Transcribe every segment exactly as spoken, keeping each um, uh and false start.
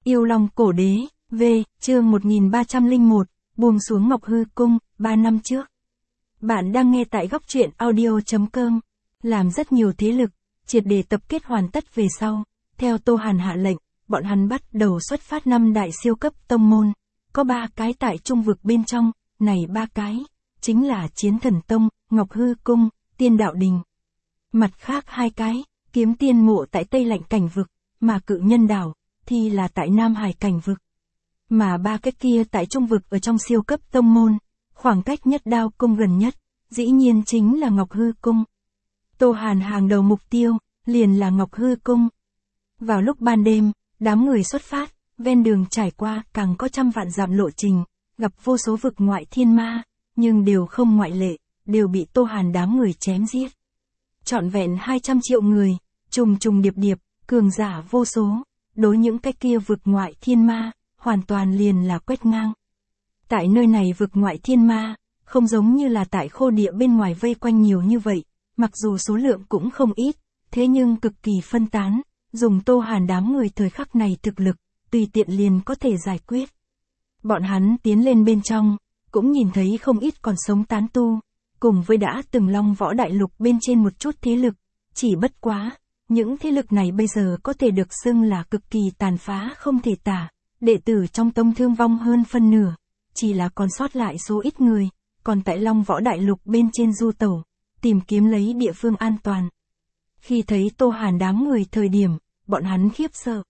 Yêu Long Cổ Đế, V, chương một nghìn ba trăm lẻ một, buông xuống Ngọc Hư Cung, ba năm trước. Bạn đang nghe tại góc truyện audio chấm com. Làm rất nhiều thế lực, triệt để tập kết hoàn tất về sau. Theo Tô Hàn hạ lệnh, bọn hắn bắt đầu xuất phát năm đại siêu cấp tông môn. Có ba cái tại trung vực bên trong, này ba cái, chính là Chiến Thần Tông, Ngọc Hư Cung, Tiên Đạo Đình. Mặt khác hai cái, Kiếm Tiên Mộ tại Tây Lạnh Cảnh Vực, mà Cự Nhân Đảo, thì là tại Nam Hải Cảnh Vực. Mà ba cái kia tại trung vực ở trong siêu cấp tông môn, khoảng cách Nhất Đao Cung gần nhất, dĩ nhiên chính là Ngọc Hư Cung. Tô Hàn hàng đầu mục tiêu, liền là Ngọc Hư Cung. Vào lúc ban đêm, đám người xuất phát, ven đường trải qua càng có trăm vạn dặm lộ trình, gặp vô số vực ngoại thiên ma, nhưng đều không ngoại lệ, đều bị Tô Hàn đám người chém giết. Trọn vẹn hai trăm triệu người, trùng trùng điệp điệp, cường giả vô số, đối những cái kia vực ngoại thiên ma, hoàn toàn liền là quét ngang. Tại nơi này vực ngoại thiên ma, không giống như là tại khô địa bên ngoài vây quanh nhiều như vậy, mặc dù số lượng cũng không ít, thế nhưng cực kỳ phân tán, dùng Tô Hàn đám người thời khắc này thực lực, tùy tiện liền có thể giải quyết. Bọn hắn tiến lên bên trong, cũng nhìn thấy không ít còn sống tán tu, cùng với đã từng Long Võ Đại Lục bên trên một chút thế lực, chỉ bất quá, những thế lực này bây giờ có thể được xưng là cực kỳ tàn phá không thể tả, đệ tử trong tông thương vong hơn phân nửa, chỉ là còn sót lại số ít người, còn tại Long Võ Đại Lục bên trên du tẩu, tìm kiếm lấy địa phương an toàn. Khi thấy Tô Hàn đám người thời điểm, bọn hắn khiếp sợ.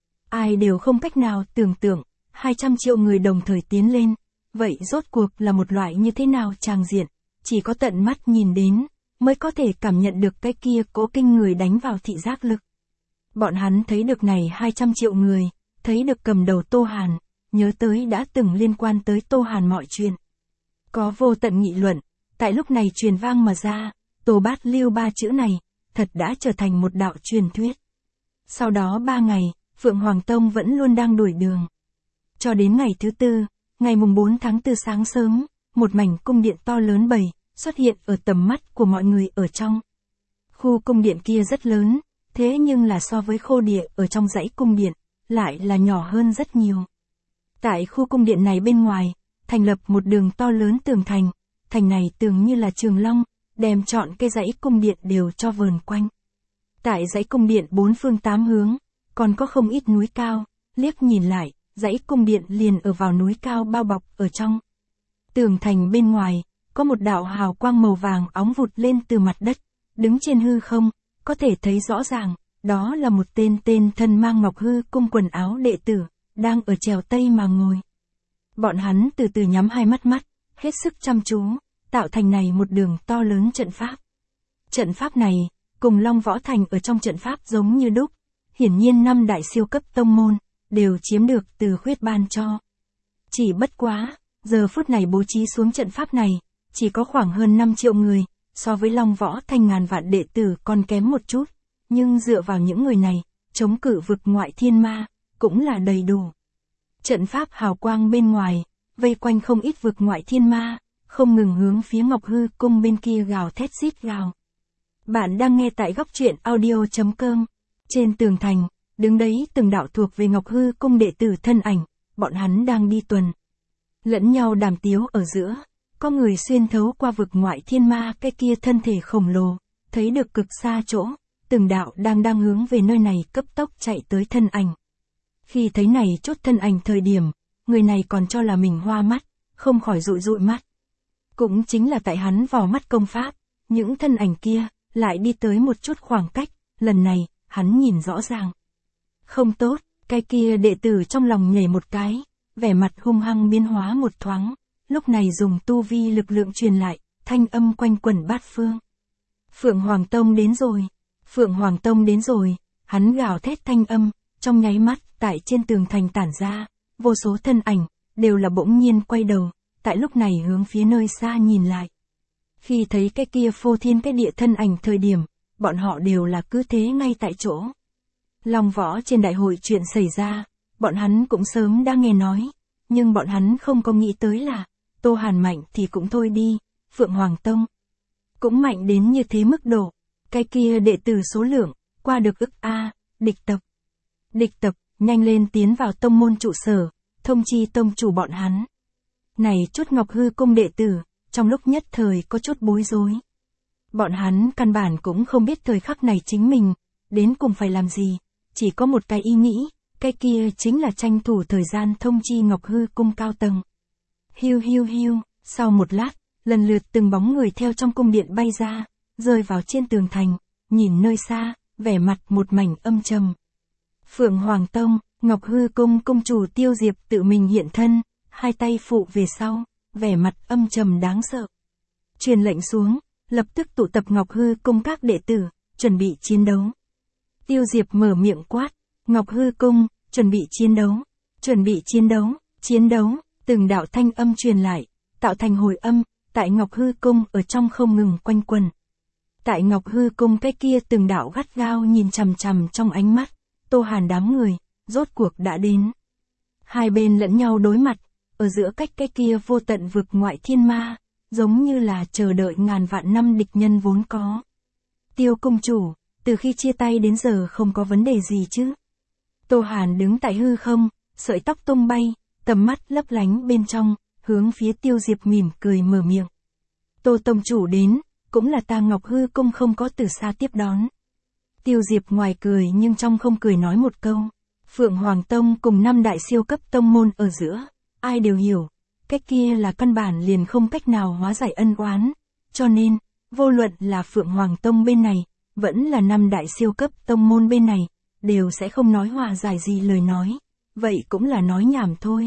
Ai đều không cách nào tưởng tượng, hai trăm triệu người đồng thời tiến lên, vậy rốt cuộc là một loại như thế nào tràng diện, chỉ có tận mắt nhìn đến, mới có thể cảm nhận được cái kia cỗ kinh người đánh vào thị giác lực. Bọn hắn thấy được này hai trăm triệu người, thấy được cầm đầu Tô Hàn, nhớ tới đã từng liên quan tới Tô Hàn mọi chuyện. Có vô tận nghị luận, tại lúc này truyền vang mà ra, Tô Bát Lưu ba chữ này, thật đã trở thành một đạo truyền thuyết. Sau đó ba ngày, Phượng Hoàng Tông vẫn luôn đang đuổi đường. Cho đến ngày thứ tư, ngày mùng bốn tháng tư sáng sớm, một mảnh cung điện to lớn bầy, xuất hiện ở tầm mắt của mọi người ở trong. Khu cung điện kia rất lớn, thế nhưng là so với khô địa ở trong dãy cung điện, lại là nhỏ hơn rất nhiều. Tại khu cung điện này bên ngoài, thành lập một đường to lớn tường thành, thành này tường như là trường long, đem trọn cây dãy cung điện đều cho vờn quanh. Tại dãy cung điện bốn phương tám hướng, còn có không ít núi cao, liếc nhìn lại, dãy cung điện liền ở vào núi cao bao bọc ở trong. Tường thành bên ngoài, có một đạo hào quang màu vàng óng vụt lên từ mặt đất, đứng trên hư không, có thể thấy rõ ràng, đó là một tên tên thân mang Ngọc Hư Cung quần áo đệ tử, đang ở chèo tây mà ngồi. Bọn hắn từ từ nhắm hai mắt mắt, hết sức chăm chú, tạo thành này một đường to lớn trận pháp. Trận pháp này, cùng Long Võ Thành ở trong trận pháp giống như đúc, hiển nhiên năm đại siêu cấp tông môn, đều chiếm được từ khuyết ban cho. Chỉ bất quá, giờ phút này bố trí xuống trận pháp này, chỉ có khoảng hơn năm triệu người, so với Long Võ Thành ngàn vạn đệ tử còn kém một chút, nhưng dựa vào những người này, chống cự vực ngoại thiên ma, cũng là đầy đủ. Trận pháp hào quang bên ngoài, vây quanh không ít vực ngoại thiên ma, không ngừng hướng phía Ngọc Hư Cung bên kia gào thét rít gào. Bạn đang nghe tại góc truyện audio chấm com. Trên tường thành, đứng đấy từng đạo thuộc về Ngọc Hư Cung đệ tử thân ảnh, bọn hắn đang đi tuần. Lẫn nhau đàm tiếu ở giữa, có người xuyên thấu qua vực ngoại thiên ma cái kia thân thể khổng lồ, thấy được cực xa chỗ, từng đạo đang đang hướng về nơi này cấp tốc chạy tới thân ảnh. Khi thấy này chốt thân ảnh thời điểm, người này còn cho là mình hoa mắt, không khỏi dụi dụi mắt. Cũng chính là tại hắn vò mắt công pháp, những thân ảnh kia, lại đi tới một chút khoảng cách, lần này, hắn nhìn rõ ràng. Không tốt, cái kia đệ tử trong lòng nhảy một cái, vẻ mặt hung hăng biến hóa một thoáng, lúc này dùng tu vi lực lượng truyền lại, thanh âm quanh quẩn bát phương. Phượng Hoàng Tông đến rồi, Phượng Hoàng Tông đến rồi, hắn gào thét thanh âm, trong nháy mắt, tại trên tường thành tản ra, vô số thân ảnh, đều là bỗng nhiên quay đầu, tại lúc này hướng phía nơi xa nhìn lại. Khi thấy cái kia phô thiên cái địa thân ảnh thời điểm, bọn họ đều là cứ thế ngay tại chỗ. Long Võ trên đại hội chuyện xảy ra, bọn hắn cũng sớm đã nghe nói, nhưng bọn hắn không có nghĩ tới là, Tô Hàn mạnh thì cũng thôi đi, Phượng Hoàng Tông cũng mạnh đến như thế mức độ, cái kia đệ tử số lượng, qua được ức A, địch tập. Địch tập, nhanh lên tiến vào tông môn trụ sở, thông chi tông chủ bọn hắn. Này chút Ngọc Hư Cung đệ tử, trong lúc nhất thời có chút bối rối. Bọn hắn căn bản cũng không biết thời khắc này chính mình, đến cùng phải làm gì, chỉ có một cái ý nghĩ, cái kia chính là tranh thủ thời gian thông chi Ngọc Hư Cung cao tầng. Hiu hiu hiu, sau một lát, lần lượt từng bóng người theo trong cung điện bay ra, rơi vào trên tường thành, nhìn nơi xa, vẻ mặt một mảnh âm trầm. Phượng Hoàng Tông, Ngọc Hư Cung cung chủ Tiêu Diệp tự mình hiện thân, hai tay phụ về sau, vẻ mặt âm trầm đáng sợ. Truyền lệnh xuống, lập tức tụ tập Ngọc Hư Cung các đệ tử, chuẩn bị chiến đấu. Tiêu Diệp mở miệng quát, Ngọc Hư Cung, chuẩn bị chiến đấu, chuẩn bị chiến đấu, chiến đấu, từng đạo thanh âm truyền lại, tạo thành hồi âm, tại Ngọc Hư Cung ở trong không ngừng quanh quẩn. Tại Ngọc Hư Cung cái kia từng đạo gắt gao nhìn chằm chằm trong ánh mắt, Tô Hàn đám người, rốt cuộc đã đến. Hai bên lẫn nhau đối mặt, ở giữa cách cái kia vô tận vực ngoại thiên ma, giống như là chờ đợi ngàn vạn năm địch nhân vốn có. Tiêu cung chủ, từ khi chia tay đến giờ không có vấn đề gì chứ? Tô Hàn đứng tại hư không, sợi tóc tung bay, tầm mắt lấp lánh bên trong, hướng phía Tiêu Diệp mỉm cười mở miệng. Tô tông chủ đến, cũng là ta Ngọc Hư Cung không có từ xa tiếp đón. Tiêu Diệp ngoài cười nhưng trong không cười nói một câu. Phượng Hoàng Tông cùng năm đại siêu cấp tông môn ở giữa, ai đều hiểu, cách kia là căn bản liền không cách nào hóa giải ân oán, cho nên, vô luận là Phượng Hoàng Tông bên này, vẫn là năm đại siêu cấp tông môn bên này, đều sẽ không nói hòa giải gì lời nói, vậy cũng là nói nhảm thôi.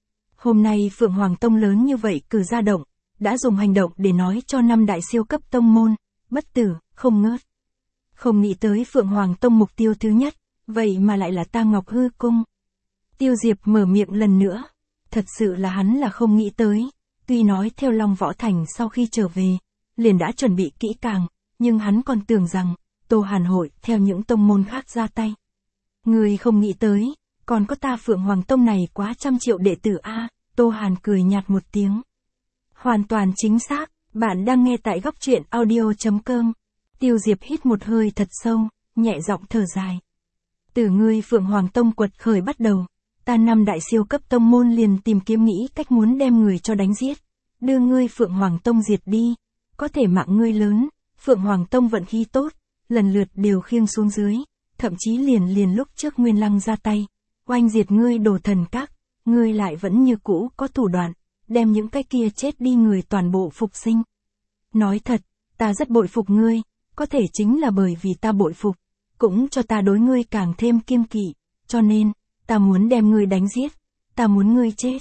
Hôm nay Phượng Hoàng Tông lớn như vậy cử ra động, đã dùng hành động để nói cho năm đại siêu cấp tông môn, bất tử, không ngớt. Không nghĩ tới Phượng Hoàng Tông mục tiêu thứ nhất, vậy mà lại là ta Ngọc Hư Cung. Tiêu Diệp mở miệng lần nữa, thật sự là hắn là không nghĩ tới, tuy nói theo Long Võ Thành sau khi trở về, liền đã chuẩn bị kỹ càng, nhưng hắn còn tưởng rằng, Tô Hàn hội theo những tông môn khác ra tay. Người không nghĩ tới, còn có ta Phượng Hoàng Tông này quá trăm triệu đệ tử a. Tô Hàn cười nhạt một tiếng. Hoàn toàn chính xác, bạn đang nghe tại góc truyện audio chấm com. Tiêu Diệp hít một hơi thật sâu, nhẹ giọng thở dài. Từ ngươi Phượng Hoàng Tông quật khởi bắt đầu, ta năm đại siêu cấp tông môn liền tìm kiếm nghĩ cách muốn đem người cho đánh giết, đưa ngươi Phượng Hoàng Tông diệt đi, có thể mạng ngươi lớn, Phượng Hoàng Tông vận khí tốt, lần lượt đều khiêng xuống dưới, thậm chí liền liền lúc trước Nguyên Lăng ra tay, oanh diệt ngươi Đồ Thần Các, ngươi lại vẫn như cũ có thủ đoạn, đem những cái kia chết đi người toàn bộ phục sinh. Nói thật, ta rất bội phục ngươi, có thể chính là bởi vì ta bội phục, cũng cho ta đối ngươi càng thêm kiêng kỵ, cho nên, ta muốn đem ngươi đánh giết, ta muốn ngươi chết.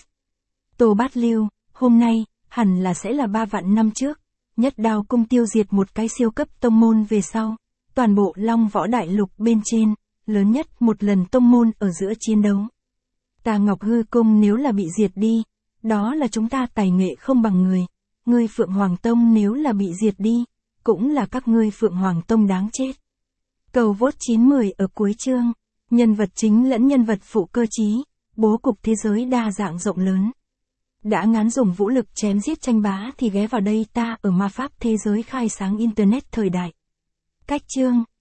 Tô Bát Lưu, hôm nay, hẳn là sẽ là ba vạn năm trước, Nhất Đao Cung tiêu diệt một cái siêu cấp tông môn về sau, toàn bộ Long Võ Đại Lục bên trên, lớn nhất một lần tông môn ở giữa chiến đấu. Ta Ngọc Hư Cung nếu là bị diệt đi, đó là chúng ta tài nghệ không bằng người, ngươi Phượng Hoàng Tông nếu là bị diệt đi, cũng là các ngươi Phượng Hoàng Tông đáng chết. Cầu vote chín mười ở cuối chương, nhân vật chính lẫn nhân vật phụ cơ chí, bố cục thế giới đa dạng rộng lớn. Đã ngán dùng vũ lực chém giết tranh bá thì ghé vào đây ta ở ma pháp thế giới khai sáng internet thời đại. Cách chương